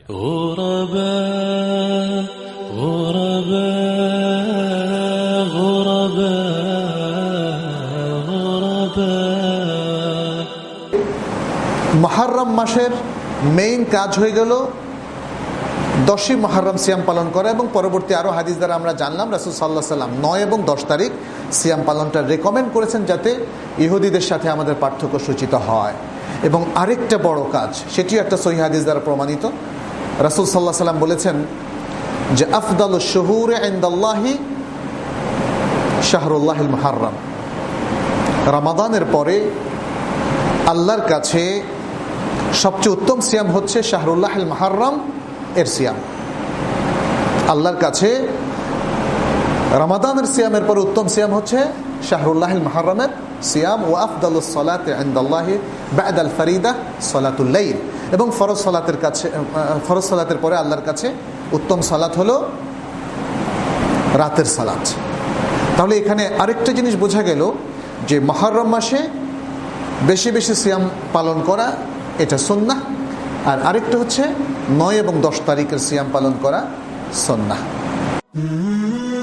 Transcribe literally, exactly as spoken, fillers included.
غرباء غرباء غرباء غرباء। মুহররম মাসের মেইন কাজ হয়ে গেল দশই মুহররম সিয়াম পালন করা, এবং পরবর্তী আরো হাদিস দ্বারা আমরা জানলাম রাসূল সাল্লাল্লাহু আলাইহি সাল্লাম নয় এবং দশ তারিখ সিয়াম পালনটা রেকমেন্ড করেছেন, যাতে ইহুদিদের সাথে আমাদের পার্থক্য সূচিত হয়। এবং আরেকটা বড় কাজ, সেটিও একটা সহিহ হাদিস দ্বারা প্রমাণিত। রাসূল সাল্লাল্লাহু আলাইহি সাল্লাম বলেছেন যে আফদালুশ শুহুরি ইনদাল্লাহি শাহরুল্লাহিল মুহররম, রমাদানের পরে আল্লাহর কাছে সবচেয়ে উত্তম সিয়াম হচ্ছে শাহরুল্লাহিল মুহররম এর সিয়াম। আল্লাহর কাছে রমাদানের সিয়ামের পর উত্তম সিয়াম হচ্ছে শাহরুল্লাহিল মুহররমের সিয়াম। ওয়া আফদালুস সালাতি ইনদাল্লাহি বা'দাল ফরিদা সালাতুল লাইল, এবং ফরজ সালাতের কাছে ফরজ সালাতের পরে আল্লাহর কাছে উত্তম সালাত হলো রাতের সালাত। তাহলে এখানে আরেকটা জিনিস বোঝা গেল যে মুহররম মাসে বেশি বেশি সিয়াম পালন করা এটা সুন্নাহ, আর আরেকটা হচ্ছে নয় এবং দশ তারিখের সিয়াম পালন করা সুন্নাহ।